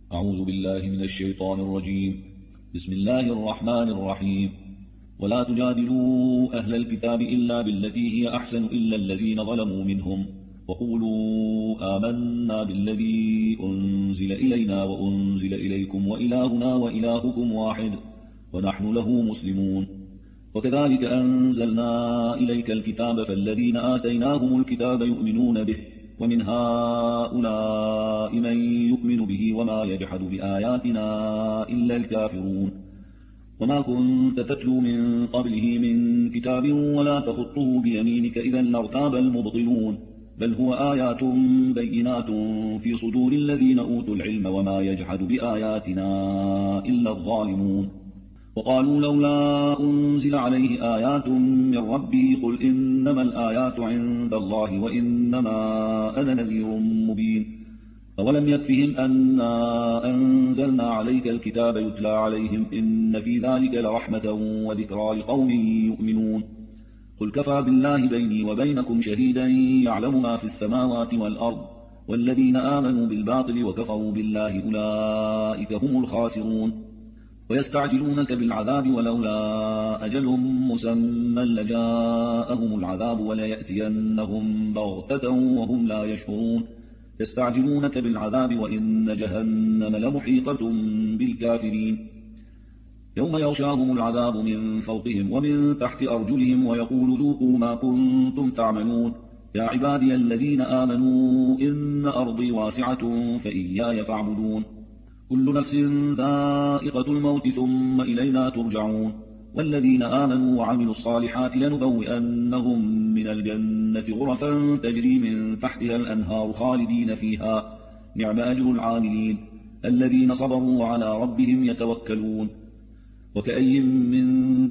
أعوذ بالله من الشيطان الرجيم. بسم الله الرحمن الرحيم. ولا تجادلوا أهل الكتاب إلا بالتي هي أحسن إلا الذين ظلموا منهم وقولوا آمنا بالذي أنزل إلينا وأنزل إليكم وإلهنا وإلهكم واحد ونحن له مسلمون. وكذلك أنزلنا إليك الكتاب فالذين آتيناهم الكتاب يؤمنون به ومن هؤلاء من يؤمن به وما يجحد بآياتنا إلا الكافرون. وما كنت تتلو من قبله من كتاب ولا تخطه بيمينك إذا لارتاب المبطلون، بل هو آيات بينات في صدور الذين أوتوا العلم وما يجحد بآياتنا إلا الظالمون. وقالوا لولا أنزل عليه آيات من ربه قل إنما الآيات عند الله وإنما أنا نذير مبين. أولم يكفهم أنا أنزلنا عليك الكتاب يتلى عليهم إن في ذلك لرحمة وذكرى لقوم يؤمنون. قل كفى بالله بيني وبينكم شهيدا يعلم ما في السماوات والأرض والذين آمنوا بالباطل وكفروا بالله أولئك هم الخاسرون. ويستعجلونك بالعذاب ولولا أجل مسمى لجاءهم العذاب وليأتينهم بغتة وهم لا يشعرون. يستعجلونك بالعذاب وإن جهنم لمحيطة بالكافرين. يوم يغشاهم العذاب من فوقهم ومن تحت أرجلهم ويقول ذوقوا ما كنتم تعملون. يا عبادي الذين آمنوا إن أرضي واسعة فإياي فاعبدون. كل نفس ذائقة الموت ثم إلينا ترجعون. والذين آمنوا وعملوا الصالحات لنبوئنهم من الجنة غرفا تجري من تحتها الأنهار خالدين فيها نعم أجر العاملين الذين صبروا وعلى ربهم يتوكلون. وكأي من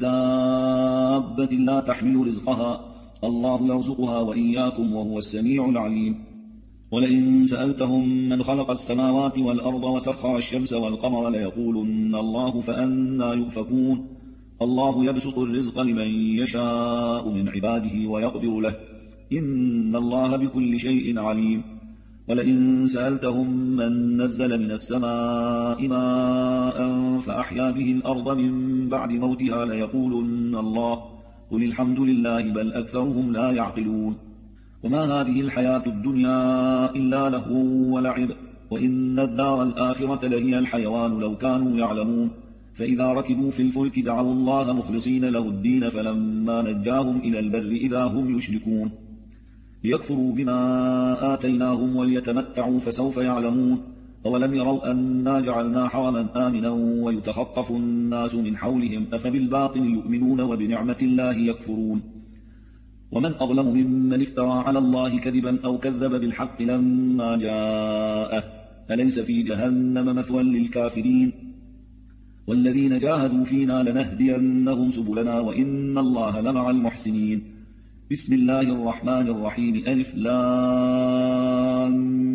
دابة لا تحمل رزقها الله يرزقها وإياكم وهو السميع العليم. ولئن سألتهم من خلق السماوات والأرض وسخر الشمس والقمر ليقولن الله فأنى يؤفكون. الله يبسط الرزق لمن يشاء من عباده ويقدر له إن الله بكل شيء عليم. ولئن سألتهم من نزل من السماء ماء فأحيا به الأرض من بعد موتها ليقولن الله قل الحمد لله بل أكثرهم لا يعقلون. وما هذه الحياة الدنيا إلا لهو ولعب وإن الدار الآخرة لهي الحيوان لو كانوا يعلمون. فإذا ركبوا في الفلك دعوا الله مخلصين له الدين فلما نجاهم إلى البر إذا هم يشركون. ليكفروا بما آتيناهم وليتمتعوا فسوف يعلمون. أولم يروا أنا جعلنا حرما آمنا ويتخطف الناس من حولهم أفبالباطل يؤمنون وبنعمة الله يكفرون. ومن أظلم ممن افترى على الله كذبا أو كذب بالحق لما جاءه أليس في جهنم مثوى للكافرين. والذين جاهدوا فينا لنهدينهم سبلنا وإن الله لمع المحسنين. بسم الله الرحمن الرحيم ألف لام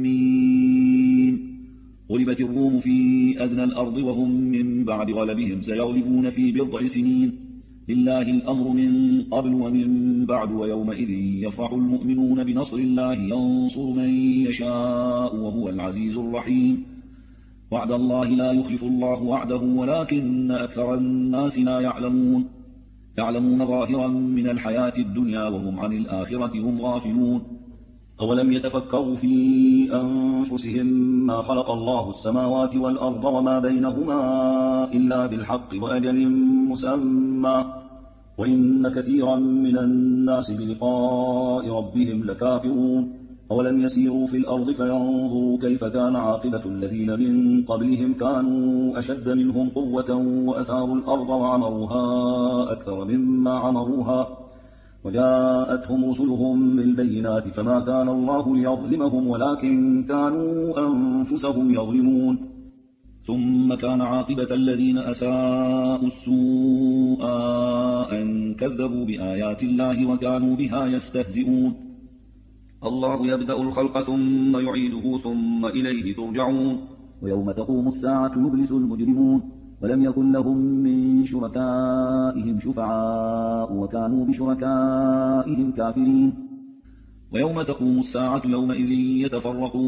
ميم. غلبت الروم في أدنى الأرض وهم من بعد غلبهم سيغلبون في بضع سنين. لله الأمر من قبل ومن بعد ويومئذ يفرح المؤمنون بنصر الله ينصر من يشاء وهو العزيز الرحيم. وعد الله لا يخلف الله وعده ولكن أكثر الناس لا يعلمون. يعلمون ظاهرا من الحياة الدنيا وهم عن الآخرة هم غافلون. أولم يتفكروا في أنفسهم ما خلق الله السماوات والأرض وما بينهما إلا بالحق وأجل مسمى وإن كثيرا من الناس بلقاء ربهم لكافرون. أولم يسيروا في الأرض فينظروا كيف كان عاقبة الذين من قبلهم كانوا أشد منهم قوة وأثاروا الأرض وعمروها أكثر مما عمروها وجاءتهم رسلهم بالبينات فما كان الله ليظلمهم ولكن كانوا أنفسهم يظلمون. ثم كان عاقبة الذين أساءوا السوء أن كذبوا بآيات الله وكانوا بها يستهزئون. الله يبدأ الخلق ثم يعيده ثم إليه ترجعون. ويوم تقوم الساعة يبلس المجرمون ولم يكن لهم من شركائهم شفعاء وكانوا بشركائهم كافرين. ويوم تقوم الساعة يومئذ يتفرقون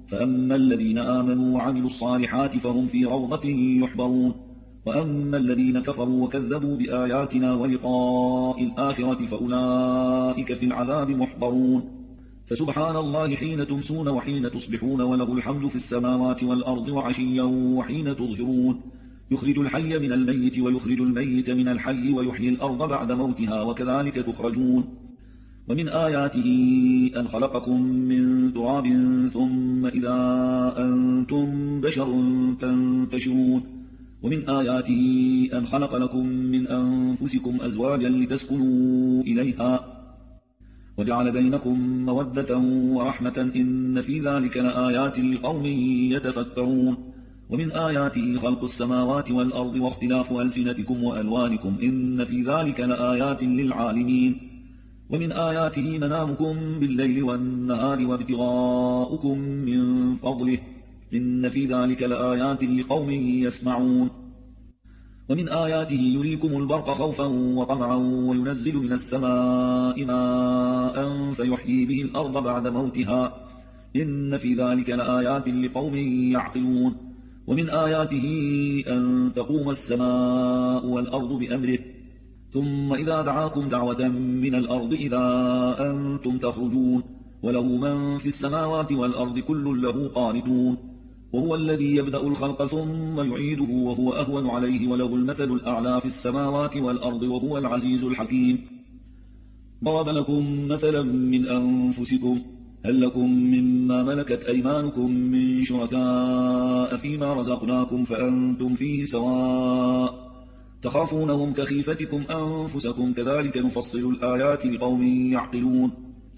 فأما الذين آمنوا وعملوا الصالحات فهم في روضة يحبرون وأما الذين كفروا وكذبوا بآياتنا ولقاء الآخرة فأولئك في العذاب محضرون فسبحان الله حين تمسون وحين تصبحون وله الحمد في السماوات والأرض وعشيا وحين تظهرون يخرج الحي من الميت ويخرج الميت من الحي ويحيي الأرض بعد موتها وكذلك تخرجون ومن آياته أن خلقكم من تراب ثم إذا أنتم بشر تنتشرون ومن آياته أن خلق لكم من أنفسكم أزواجا لتسكنوا إليها وجعل بينكم مودة ورحمة إن في ذلك لآيات لقوم يتفكرون ومن آياته خلق السماوات والأرض واختلاف ألسنتكم وألوانكم إن في ذلك لآيات للعالمين ومن آياته منامكم بالليل والنهار وابتغاؤكم من فضله إن في ذلك لآيات لقوم يسمعون ومن آياته يريكم البرق خوفا وطمعا وينزل من السماء ماء فيحيي به الأرض بعد موتها إن في ذلك لآيات لقوم يعقلون ومن آياته أن تقوم السماء والأرض بأمره ثم إذا دعاكم دعوة من الأرض إذا أنتم تخرجون وله من في السماوات والأرض كل له قانتون وهو الذي يبدأ الخلق ثم يعيده وهو أهون عليه وله المثل الأعلى في السماوات والأرض وهو العزيز الحكيم ضرب لكم مثلا من أنفسكم هل لكم مما ملكت أيمانكم من شركاء فيما رزقناكم فأنتم فيه سواء تخافونهم كخيفتكم أنفسكم كذلك نفصل الآيات لقوم يعقلون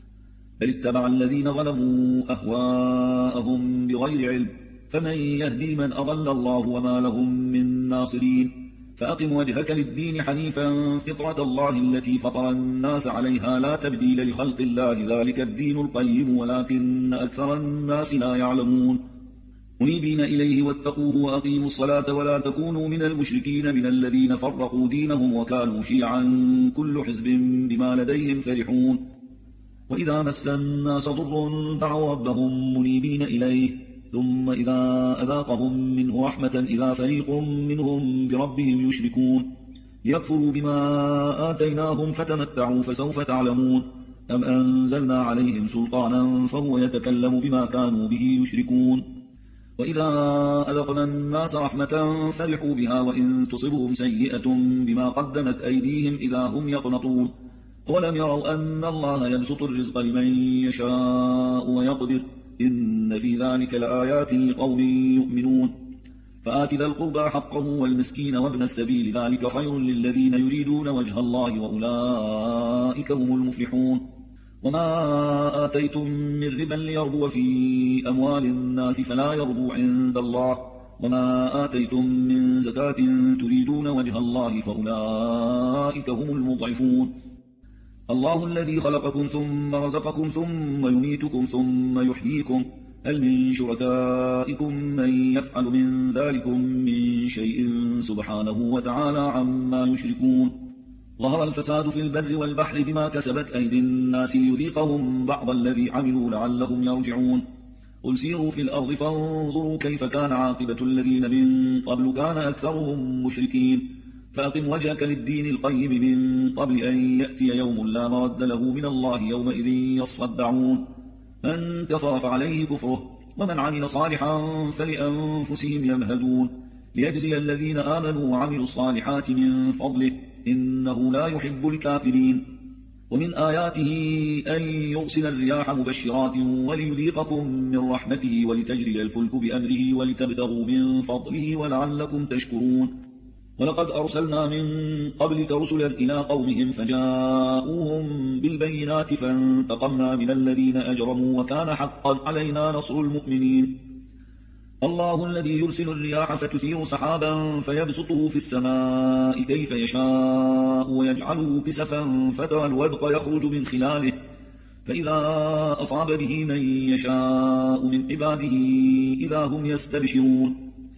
بل اتبع الذين ظلموا أهواءهم بغير علم فمن يهدي من أضل الله وما لهم من ناصرين فأقم وجهك للدين حنيفا فطرة الله التي فطر الناس عليها لا تبديل لخلق الله ذلك الدين القيم ولكن أكثر الناس لا يعلمون منيبين إليه واتقوه وأقيموا الصلاة ولا تكونوا من المشركين من الذين فرقوا دينهم وكانوا شيعا كل حزب بما لديهم فرحون وإذا مس الناس ضر دعوا ربهم منيبين إليه ثم إذا أذاقهم منه رحمة إذا فريق منهم بربهم يشركون ليكفروا بما آتيناهم فتمتعوا فسوف تعلمون أم أنزلنا عليهم سلطانا فهو يتكلم بما كانوا به يشركون وإذا أذقنا الناس رحمة فرحوا بها وإن تصبهم سيئة بما قدمت أيديهم إذا هم يقنطون ولم يروا أن الله يبسط الرزق لمن يشاء ويقدر إن في ذلك لآيات لقوم يؤمنون فآت ذا القربى حقه والمسكين وابن السبيل ذلك خير للذين يريدون وجه الله وأولئك هم المفلحون وما آتيتم من ربا ليربو في أموال الناس فلا يربو عند الله وما آتيتم من زكاة تريدون وجه الله فأولئك هم المضعفون الله الذي خلقكم ثم رزقكم ثم يميتكم ثم يحييكم هل من شركائكم من يفعل من ذلكم من شيء سبحانه وتعالى عما يشركون ظهر الفساد في البر والبحر بما كسبت أيدي الناس ليذيقهم بعض الذي عملوا لعلهم يرجعون قل سيروا في الأرض فانظروا كيف كان عاقبة الذين من قبل كان أكثرهم مشركين فأقم وجهك للدين القيم من قبل أن يأتي يوم لا مرد له من الله يومئذ يصدعون من كفر فعليه كفره ومن عمل صالحا فلأنفسهم يمهدون ليجزي الذين آمنوا وعملوا الصالحات من فضله إنه لا يحب الكافرين ومن آياته أن يرسل الرياح مبشرات وليذيقكم من رحمته ولتجري الفلك بأمره ولتبتغوا من فضله ولعلكم تشكرون ولقد أرسلنا من قبلك رسلا إلى قومهم فجاءوهم بالبينات فانتقمنا من الذين أجرموا وكان حقا علينا نصر المؤمنين الله الذي يرسل الرياح فتثير سحابا فيبسطه في السماء كيف يشاء ويجعله كسفا فترى الودق يخرج من خلاله فإذا أصاب به من يشاء من عباده إذا هم يستبشرون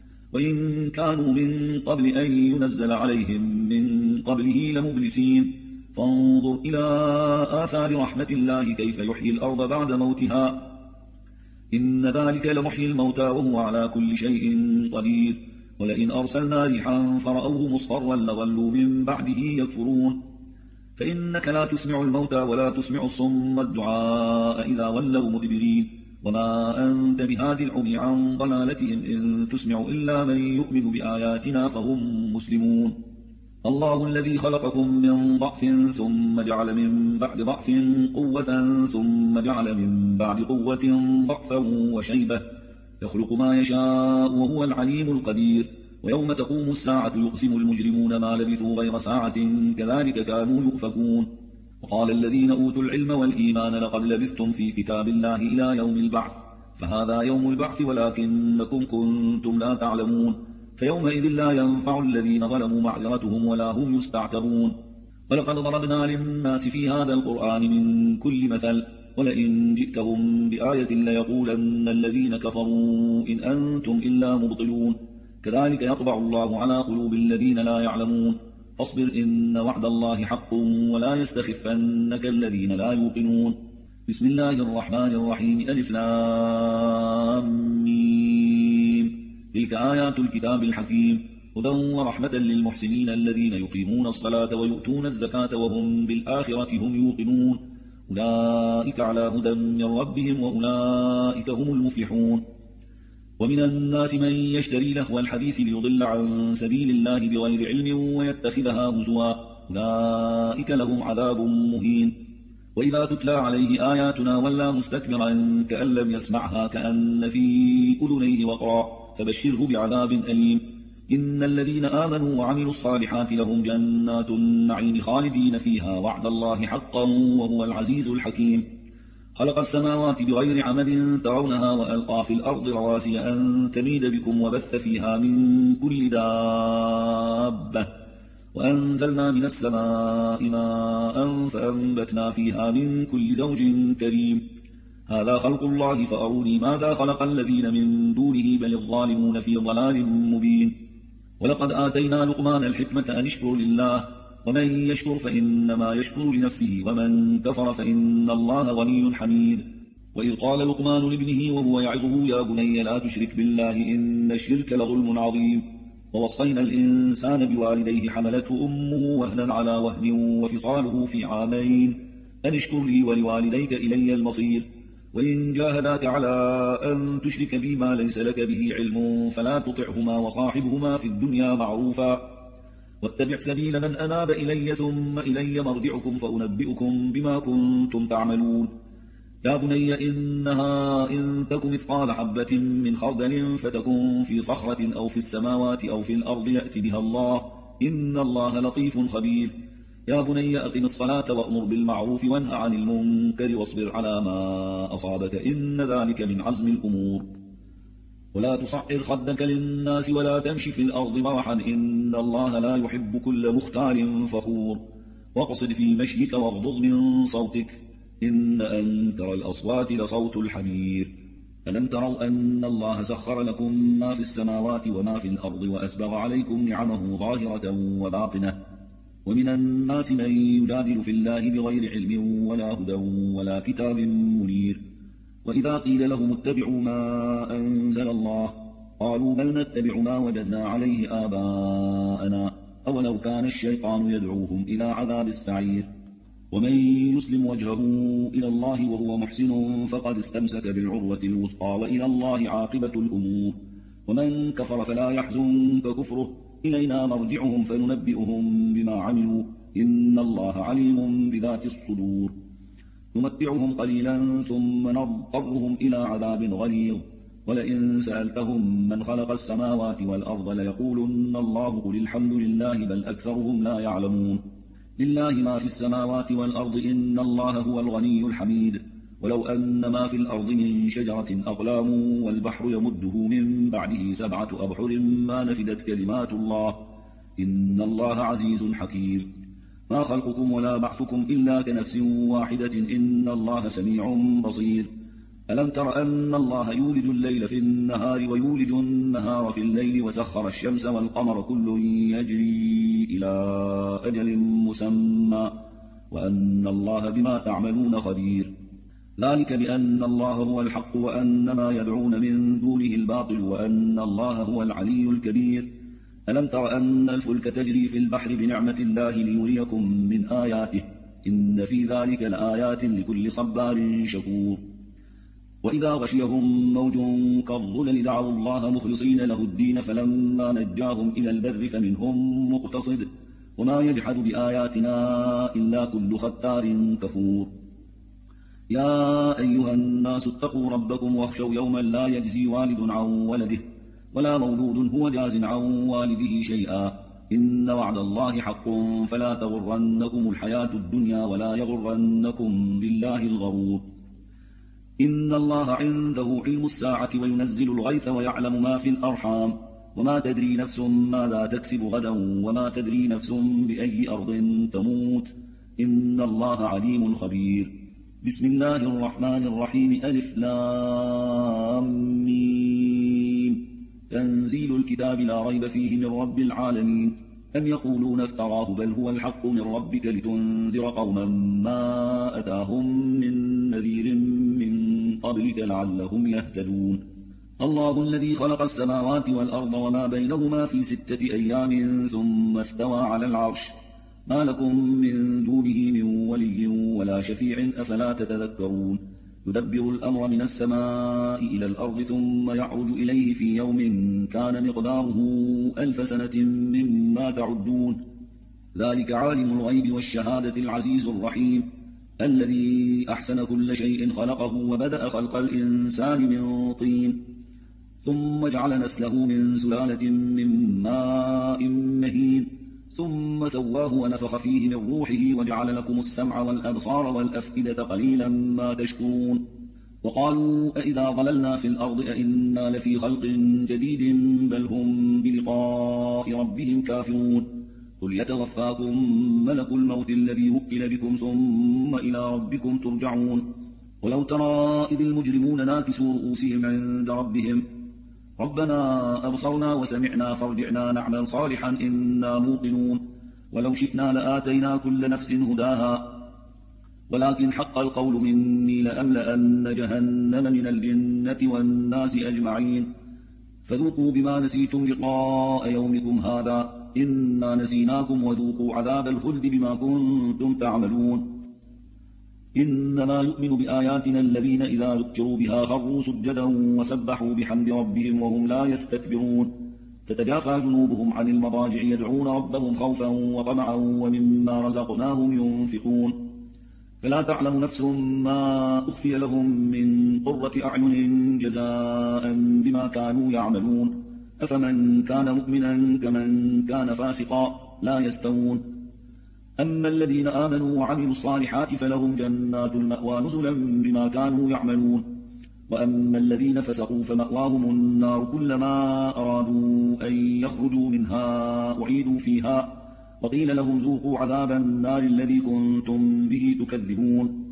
وإن كانوا من قبل أن ينزل عليهم من قبله لمبلسين فانظر إلى آثار رحمة الله كيف يحيي الأرض بعد موتها إن ذلك لمحيي الموتى وهو على كل شيء قدير ولئن أرسلنا ريحا فرأوه مصفرا لظلوا من بعده يكفرون فإنك لا تسمع الموتى ولا تسمع الصم الدعاء إذا ولوا مدبرين وما أنت بهاد العمي عن ضلالتهم إن تسمع إلا من يؤمن بآياتنا فهم مسلمون الله الذي خلقكم من ضعف ثم جعل من بعد ضعف قوة ثم جعل من بعد قوة ضعفا وشيبة يخلق ما يشاء وهو العليم القدير ويوم تقوم الساعة يقسم المجرمون ما لبثوا غير ساعة كذلك كانوا يؤفكون وقال الذين أوتوا العلم والإيمان لقد لبثتم في كتاب الله إلى يوم البعث فهذا يوم البعث ولكنكم كنتم لا تعلمون فيومئذ لا ينفع الذين ظلموا معذرتهم ولا هم يستعتبون ولقد ضربنا للناس في هذا القرآن من كل مثل ولئن جئتهم بآية ليقولن الذين كفروا إن أنتم إلا مبطلون كذلك يطبع الله على قلوب الذين لا يعلمون فاصبر إن وعد الله حق ولا يستخفنك الذين لا يوقنون بسم الله الرحمن الرحيم ألف لام ميم تلك آيات الكتاب الحكيم هدى ورحمة للمحسنين الذين يقيمون الصلاة ويؤتون الزكاة وهم بالآخرة هم يوقنون أولئك على هدى من ربهم وأولئك هم المفلحون ومن الناس من يشتري لهو الحديث ليضل عن سبيل الله بغير علم ويتخذها هزوا أولئك لهم عذاب مهين وإذا تتلى عليه آياتنا ولى مستكبرا كأن لم يسمعها كأن في أذنيه وقرا فبشره بعذاب أليم إن الذين آمنوا وعملوا الصالحات لهم جنات النعيم خالدين فيها وعد الله حقا وهو العزيز الحكيم خلق السماوات بغير عمد ترونها وألقى في الأرض رواسي أن تميد بكم وبث فيها من كل دابة وأنزلنا من السماء ماء فأنبتنا فيها من كل زوج كريم هذا خلق الله فأروني ماذا خلق الذين من دونه بل الظالمون في ضلال مبين ولقد آتينا لقمان الحكمة أن اشكر لله ومن يشكر فإنما يشكر لنفسه ومن كفر فإن الله غني حميد وإذ قال لقمان لابنه وهو يعظه يا بني لا تشرك بالله إن الشرك لظلم عظيم ووصينا الإنسان بوالديه حملته أمه وهنا على وهن وفصاله في عامين أن اشكر لي ولوالديك إلي المصير وإن جاهداك على أن تشرك بي ما ليس لك به علم فلا تطعهما وصاحبهما في الدنيا معروفا واتبع سبيل من أناب إلي ثم إلي مرجعكم فأنبئكم بما كنتم تعملون يا بني إنها إن تك مثقال حبة من خردل فتكن في صخرة أو في السماوات أو في الأرض يأتي بها الله إن الله لطيف خبير يا بني أقم الصلاة وأمر بالمعروف وانه عن المنكر واصبر على ما أصابك إن ذلك من عزم الأمور ولا تصعر خدك للناس ولا تمشي في الأرض مرحا إن الله لا يحب كل مختال فخور واقصد في مشيك واغضض من صوتك إن أنكر الأصوات لصوت الحمير ألم تروا أن الله سخر لكم ما في السماوات وما في الأرض وأسبغ عليكم نعمه ظاهرة وباطنة ومن الناس من يجادل في الله بغير علم ولا هدى ولا كتاب منير وإذا قيل لهم اتبعوا ما أنزل الله قالوا بل نتبع ما وجدنا عليه آباءنا أولو كان الشيطان يدعوهم إلى عذاب السعير ومن يسلم وجهه إلى الله وهو محسن فقد استمسك بالعروة الوثقى وإلى الله عاقبة الأمور ومن كفر فلا يحزنك كفره إلينا مرجعهم فننبئهم بما عملوا إن الله عليم بذات الصدور نمتعهم قليلا ثم نضطرهم إلى عذاب غليظ ولئن سألتهم من خلق السماوات والأرض ليقولن الله قل الحمد لله بل أكثرهم لا يعلمون لله ما في السماوات والأرض إن الله هو الغني الحميد ولو أن ما في الأرض من شجرة أقلام والبحر يمده من بعده 7 أبحر ما نفدت كلمات الله إن الله عزيز حكيم ما خلقكم ولا بعثكم إلا كنفس واحدة إن الله سميع بصير ألم تر أن الله يولج الليل في النهار ويولج النهار في الليل وسخر الشمس والقمر كل يجري إلى أجل مسمى وأن الله بما تعملون خبير ذلك بأن الله هو الحق وأن ما يدعون من دونه الباطل وأن الله هو العلي الكبير. ألم تر أن الفلك تجري في البحر بنعمة الله ليريكم من آياته إن في ذلك لآيات لكل صبار شكور. وإذا غشيهم موج كالظلل دعوا الله مخلصين له الدين فلما نجاهم إلى البر فمنهم مقتصد وما يجحد بآياتنا إلا كل ختار كفور. يا أيها الناس اتقوا ربكم واخشوا يوما لا يجزي والد عن ولده ولا مولود هو جاز عن والده شيئا إن وعد الله حق فلا تغرنكم الحياة الدنيا ولا يغرنكم بالله الغرور. إن الله عنده علم الساعة وينزل الغيث ويعلم ما في الأرحام وما تدري نفس ماذا تكسب غدا وما تدري نفس بأي أرض تموت إن الله عليم خبير. بسم الله الرحمن الرحيم ألف لام ميم تنزيل الكتاب لا ريب فيه من رب العالمين. أم يقولون افتراه بل هو الحق من ربك لتنذر قوما ما أتاهم من نذير من قبلك لعلهم يهتدون. الله الذي خلق السماوات والأرض وما بينهما في 6 أيام ثم استوى على العرش ما لكم من دونه من ولي ولا شفيع أفلا تتذكرون. يدبر الأمر من السماء إلى الأرض ثم يعرج إليه في يوم كان مقداره 1000 سنة مما تعدون. ذلك عالم الغيب والشهادة العزيز الرحيم الذي أحسن كل شيء خلقه وبدأ خلق الإنسان من طين ثم جعل نسله من سلالة من ماء مهين ثم سواه ونفخ فيه من روحه وجعل لكم السمع والأبصار والأفئدة قليلا ما تشكرون. وقالوا أئذا ضللنا في الأرض أئنا لفي خلق جديد بل هم بلقاء ربهم كافرون. قل يتوفاكم ملك الموت الذي وكل بكم ثم إلى ربكم ترجعون. ولو ترى إذ المجرمون ناكسوا رؤوسهم عند ربهم ربنا أبصرنا وسمعنا فارجعنا نعمل صالحا إنا موقنون. ولو شئنا لآتينا كل نفس هداها ولكن حق القول مني لأملأن جهنم من الجنة والناس أجمعين. فذوقوا بما نسيتم لقاء يومكم هذا إنا نسيناكم وذوقوا عذاب الخلد بما كنتم تعملون. إنما يؤمن بآياتنا الذين إذا ذكروا بها خروا سجدا وسبحوا بحمد ربهم وهم لا يستكبرون. تتجافى جنوبهم عن المضاجع يدعون ربهم خوفا وطمعا ومما رزقناهم ينفقون. فلا تعلم نفس ما أخفي لهم من قرة أعين جزاء بما كانوا يعملون. أفمن كان مؤمنا كمن كان فاسقا لا يستوون. أما الذين آمنوا وعملوا الصالحات فلهم جنات المأوى نزلا بما كانوا يعملون. وأما الذين فسقوا فمأواهم النار كلما أرادوا أن يخرجوا منها أعيدوا فيها وقيل لهم ذوقوا عذاب النار الذي كنتم به تكذبون.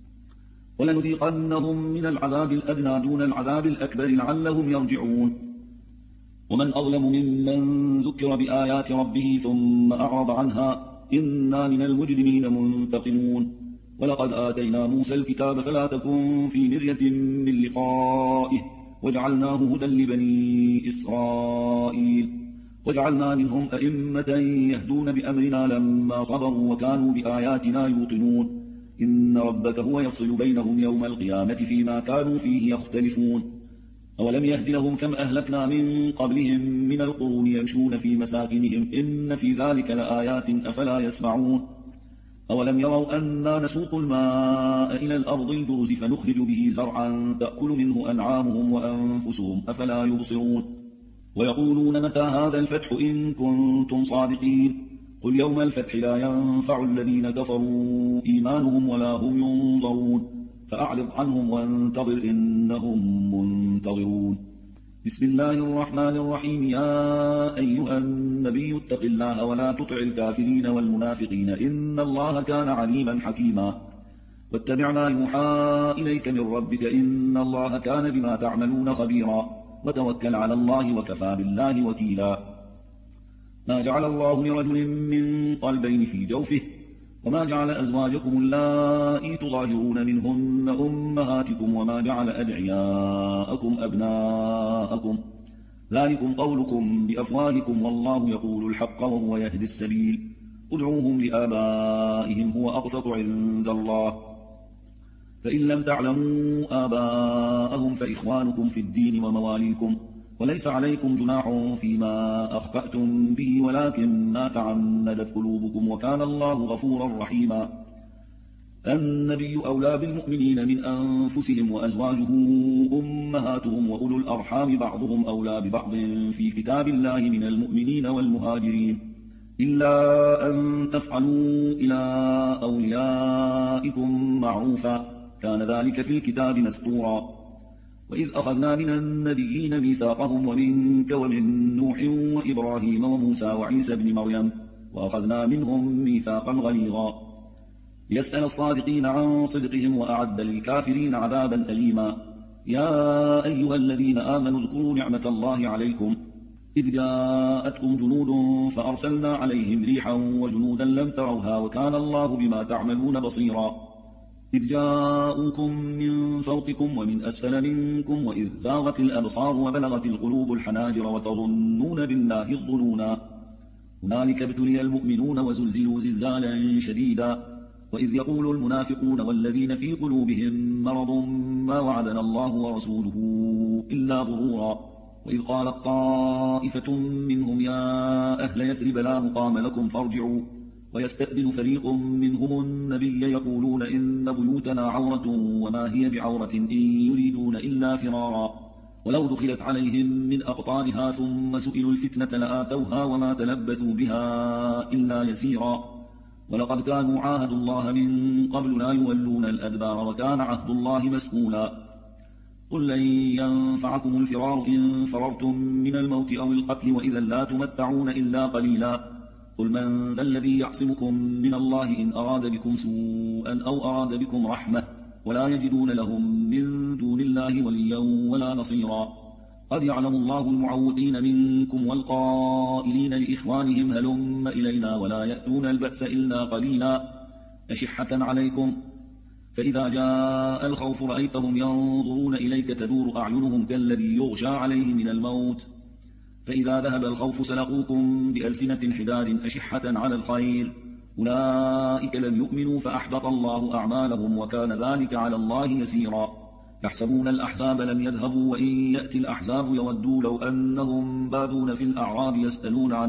ولنذيقنهم من العذاب الأدنى دون العذاب الأكبر لعلهم يرجعون. ومن أظلم ممن ذكر بآيات ربه ثم أعرض عنها إنا من المجرمين منتقمون. ولقد آتينا موسى الكتاب فلا تكن في مرية من لقائه وجعلناه هدى لبني إسرائيل وجعلنا منهم أئمة يهدون بأمرنا لما صبروا وكانوا بآياتنا يوقنون. إن ربك هو يفصل بينهم يوم القيامة فيما كانوا فيه يختلفون. أولم يهد لهم كم أهلكنا من قبلهم من القرون يمشون في مساكنهم إن في ذلك لآيات أفلا يسمعون. أولم يروا أنا نسوق الماء إلى الأرض الجرز فنخرج به زرعا تأكل منه أنعامهم وأنفسهم أفلا يبصرون. ويقولون متى هذا الفتح إن كنتم صادقين. قل يوم الفتح لا ينفع الذين كفروا إيمانهم ولا هم ينظرون. فأعرض عنهم وانتظر إنهم منتظرون. بسم الله الرحمن الرحيم. يا أيها النبي اتق الله ولا تطع الكافرين والمنافقين إن الله كان عليما حكيما. واتبع ما يوحى إليك من ربك إن الله كان بما تعملون خبيرا. وتوكل على الله وكفى بالله وكيلا. ما جعل الله لرجل من قلبين في جوفه وما جعل أزواجكم اللائي تظاهرون منهن أمهاتكم وما جعل أدعياءكم أبناءكم ذلكم قولكم بأفواهكم والله يقول الحق وهو يهدي السبيل ادعوهم لآبائهم هو أقسط عند الله فإن لم تعلموا آباءهم فإخوانكم في الدين ومواليكم وليس عليكم جناح فيما أخطأتم به ولكن ما تعمدت قلوبكم وكان الله غفورا رحيما النبي أولى بالمؤمنين من أنفسهم وأزواجه أمهاتهم وأولو الأرحام بعضهم أولى ببعض في كتاب الله من المؤمنين والمهاجرين إلا أن تفعلوا إلى أوليائكم معروفا كان ذلك في الكتاب مسطورا وإذ أخذنا من النبيين ميثاقهم ومنك ومن نوح وإبراهيم وموسى وعيسى بن مريم وأخذنا منهم ميثاقا غليظا ليسأل الصادقين عن صدقهم وأعد للكافرين عذابا أليما يا أيها الذين آمنوا اذكروا نعمة الله عليكم إذ جاءتكم جنود فأرسلنا عليهم ريحا وجنودا لم تروها وكان الله بما تعملون بصيرا إذ جاءوكم من فوقكم ومن أسفل منكم وإذ زاغت الأبصار وبلغت القلوب الحناجر وتظنون بالله الظنونا هنالك ابتلي المؤمنون وزلزلوا زلزالا شديدا وإذ يقول المنافقون والذين في قلوبهم مرض ما وعدنا الله ورسوله إلا غرورا وإذ قالت طائفة منهم يا أهل يثرب لا مقام لكم فارجعوا ويستأذن فريق منهم النبي يقولون إن بيوتنا عورة وما هي بعورة إن يريدون إلا فرارا ولو دخلت عليهم من أقطارها ثم سئلوا الفتنة لآتوها وما تلبثوا بها إلا يسيرا ولقد كانوا عاهدوا الله من قبل لا يولون الأدبار وكان عهد الله مسئولا قل لن ينفعكم الفرار إن فررتم من الموت أو القتل وإذا لا تمتعون إلا قليلا قل من ذا الذي يعصمكم من الله إن أراد بكم سوءا أو أراد بكم رحمة ولا يجدون لهم من دون الله وليا ولا نصيرا قد يعلم الله المعوقين منكم والقائلين لإخوانهم هلم إلينا ولا يأتون البأس إلا قليلا أشحة عليكم فإذا جاء الخوف رأيتهم ينظرون إليك تدور أعينهم كالذي يغشى عليه من الموت فإذا ذهب الخوف سلقوكم بألسنة حداد أشحة على الخير أولئك لم يؤمنوا فأحبط الله أعمالهم وكان ذلك على الله يسيرا يحسبون الأحزاب لم يذهبوا وإن يأتي الأحزاب يودوا لو أنهم بادون في الأعراب يسألون عن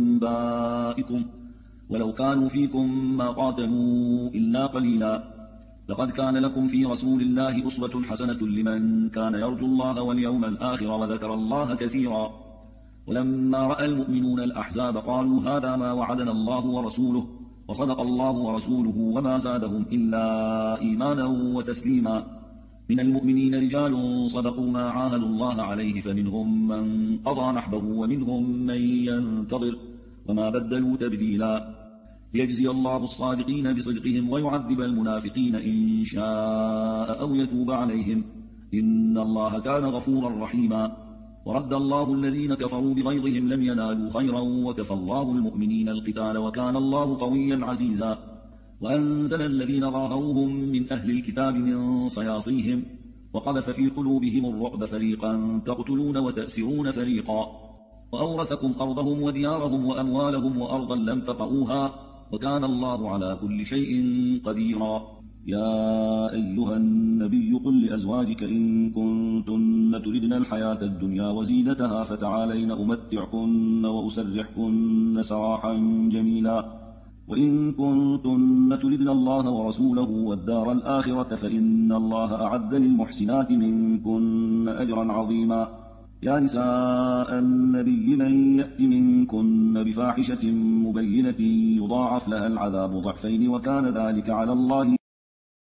أنبائكم ولو كانوا فيكم ما قاتلوا إلا قليلا لقد كان لكم في رسول الله أسوة حسنة لمن كان يرجو الله واليوم الآخر وذكر الله كثيرا ولما رأى المؤمنون الأحزاب قالوا هذا ما وعدنا الله ورسوله وصدق الله ورسوله وما زادهم إلا إيمانا وتسليما من المؤمنين رجال صدقوا ما عاهدوا الله عليه فمنهم من قضى نحبه ومنهم من ينتظر وما بدلوا تبديلا ليجزي الله الصادقين بصدقهم ويعذب المنافقين إن شاء أو يتوب عليهم إن الله كان غفورا رحيما ورد الله الذين كفروا بغيظهم لم ينالوا خيرا وكفى الله المؤمنين القتال وكان الله قويا عزيزا وأنزل الذين ظاهروهم من أهل الكتاب من صياصيهم وقذف في قلوبهم الرعب فريقا تقتلون وتأسرون فريقا وأورثكم أرضهم وديارهم وأموالهم وأرضا لم تطئوها وكان الله على كل شيء قديرا يا أيها النبي قل لأزواجك إن كنتن تردن الحياة الدنيا وزينتها فتعالين أمتعكن وأسرحكن سراحا جميلا وإن كنتن تردن الله ورسوله والدار الآخرة فإن الله أعد للمحسنات منكن أجرا عظيما يا نساء النبي من يأت منكن بفاحشة مبينة يضاعف لها العذاب ضعفين وكان ذلك على الله